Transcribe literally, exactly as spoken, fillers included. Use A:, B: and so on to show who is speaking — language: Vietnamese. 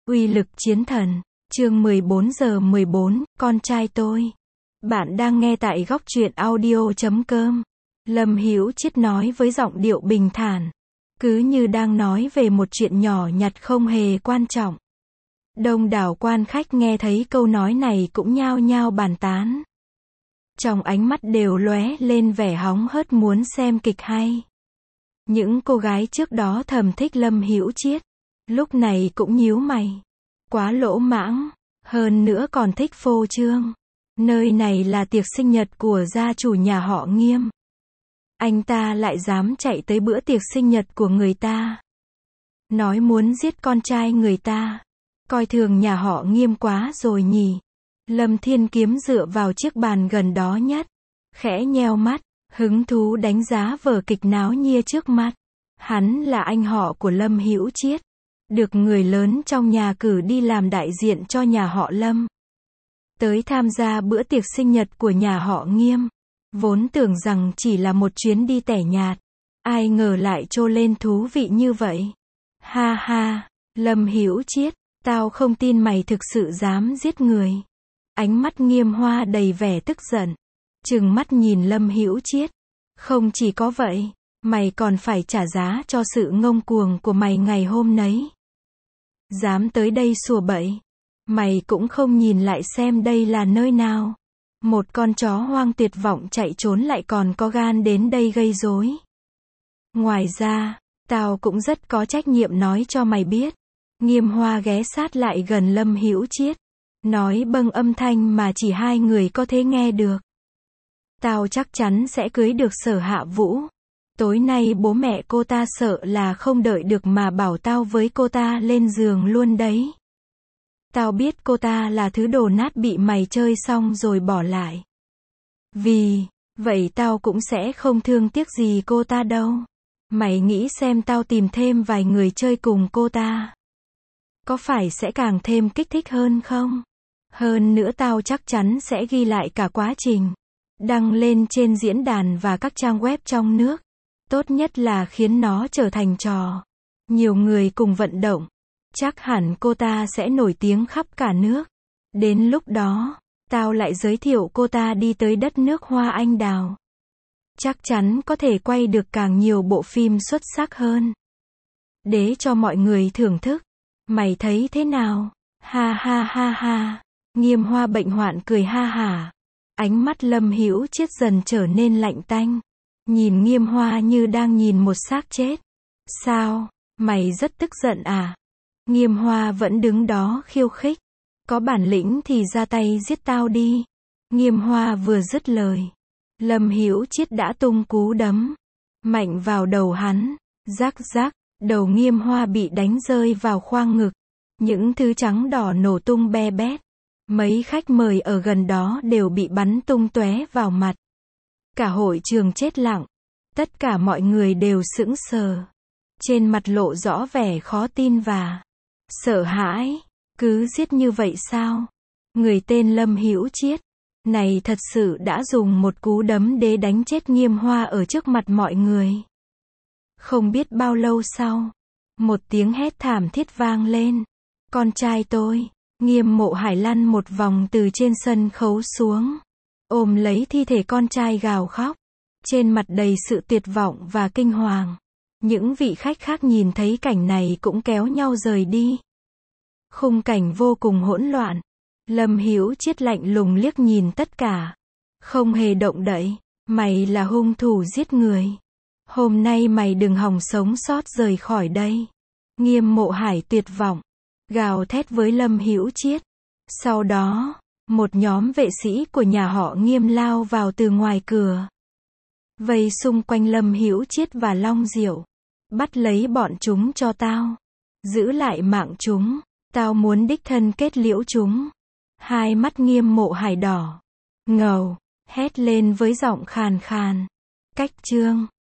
A: Uy lực chiến thần. Chương mười bốn giờ mười bốn, con trai tôi. Bạn đang nghe tại góc truyện audio chấm com. Lâm Hữu Triết nói với giọng điệu bình thản, cứ như đang nói về một chuyện nhỏ nhặt không hề quan trọng. Đông đảo quan khách nghe thấy câu nói này cũng nhao nhao bàn tán. Trong ánh mắt đều lóe lên vẻ hóng hớt muốn xem kịch hay. Những cô gái trước đó thầm thích Lâm Hữu Triết, lúc này cũng nhíu mày. Quá lỗ mãng, hơn nữa còn thích phô trương. Nơi này là tiệc sinh nhật của gia chủ nhà họ Nghiêm. Anh ta lại dám chạy tới bữa tiệc sinh nhật của người ta. Nói muốn giết con trai người ta. Coi thường nhà họ Nghiêm quá rồi nhỉ. Lâm Thiên Kiếm dựa vào chiếc bàn gần đó nhất, khẽ nheo mắt, hứng thú đánh giá vở kịch náo nhia trước mắt. Hắn là anh họ của Lâm Hữu Triết, được người lớn trong nhà cử đi làm đại diện cho nhà họ Lâm. Tới tham gia bữa tiệc sinh nhật của nhà họ Nghiêm. Vốn tưởng rằng chỉ là một chuyến đi tẻ nhạt, ai ngờ lại trô lên thú vị như vậy. Ha ha, Lâm Hữu Triết, tao không tin mày thực sự dám giết người. Ánh mắt Nghiêm Hoa đầy vẻ tức giận, trừng mắt nhìn Lâm Hữu Triết. Không chỉ có vậy, mày còn phải trả giá cho sự ngông cuồng của mày ngày hôm nấy. Dám tới đây sủa bậy, mày cũng không nhìn lại xem đây là nơi nào. Một con chó hoang tuyệt vọng chạy trốn lại còn có gan đến đây gây rối. Ngoài ra, tao cũng rất có trách nhiệm nói cho mày biết. Nghiêm Hoa ghé sát lại gần Lâm Hữu Triết, nói bằng âm thanh mà chỉ hai người có thể nghe được. Tao chắc chắn sẽ cưới được Sở Hạ Vũ. Tối nay bố mẹ cô ta sợ là không đợi được mà bảo tao với cô ta lên giường luôn đấy. Tao biết cô ta là thứ đồ nát bị mày chơi xong rồi bỏ lại. Vì vậy tao cũng sẽ không thương tiếc gì cô ta đâu. Mày nghĩ xem tao tìm thêm vài người chơi cùng cô ta, có phải sẽ càng thêm kích thích hơn không? Hơn nữa tao chắc chắn sẽ ghi lại cả quá trình, đăng lên trên diễn đàn và các trang web trong nước. Tốt nhất là khiến nó trở thành trò. Nhiều người cùng vận động. Chắc hẳn cô ta sẽ nổi tiếng khắp cả nước. Đến lúc đó, tao lại giới thiệu cô ta đi tới đất nước hoa anh đào. Chắc chắn có thể quay được càng nhiều bộ phim xuất sắc hơn, để cho mọi người thưởng thức. Mày thấy thế nào? Ha ha ha ha. Nghiêm Hoa bệnh hoạn cười ha hả. Ánh mắt Lâm Hữu Triết dần trở nên lạnh tanh. Nhìn Nghiêm Hoa như đang nhìn một xác chết. Sao? Mày rất tức giận à? Nghiêm Hoa vẫn đứng đó khiêu khích. Có bản lĩnh thì ra tay giết tao đi. Nghiêm Hoa vừa dứt lời, Lâm Hữu Triết đã tung cú đấm mạnh vào đầu hắn. Rắc rắc, đầu Nghiêm Hoa bị đánh rơi vào khoang ngực. Những thứ trắng đỏ nổ tung be bét. Mấy khách mời ở gần đó đều bị bắn tung tóe vào mặt. Cả hội trường chết lặng. Tất cả mọi người đều sững sờ. Trên mặt lộ rõ vẻ khó tin và sợ hãi. Cứ giết như vậy sao? Người tên Lâm Hữu Triết này thật sự đã dùng một cú đấm để đánh chết Nghiêm Hoa ở trước mặt mọi người. Không biết bao lâu sau, một tiếng hét thảm thiết vang lên. Con trai tôi. Nghiêm Mộ Hải lăn một vòng từ trên sân khấu xuống, ôm lấy thi thể con trai gào khóc. Trên mặt đầy sự tuyệt vọng và kinh hoàng. Những vị khách khác nhìn thấy cảnh này cũng kéo nhau rời đi. Khung cảnh vô cùng hỗn loạn. Lâm Hữu Triết lạnh lùng liếc nhìn tất cả, không hề động đậy. Mày là hung thủ giết người. Hôm nay mày đừng hòng sống sót rời khỏi đây. Nghiêm Mộ Hải tuyệt vọng gào thét với Lâm Hữu Triết. Sau đó, một nhóm vệ sĩ của nhà họ Nghiêm lao vào từ ngoài cửa, vây xung quanh Lâm Hữu Triết và Long Diệu. Bắt lấy bọn chúng cho tao. Giữ lại mạng chúng. Tao muốn đích thân kết liễu chúng. Hai mắt Nghiêm Mộ Hải đỏ ngầu, hét lên với giọng khàn khàn. Cách chương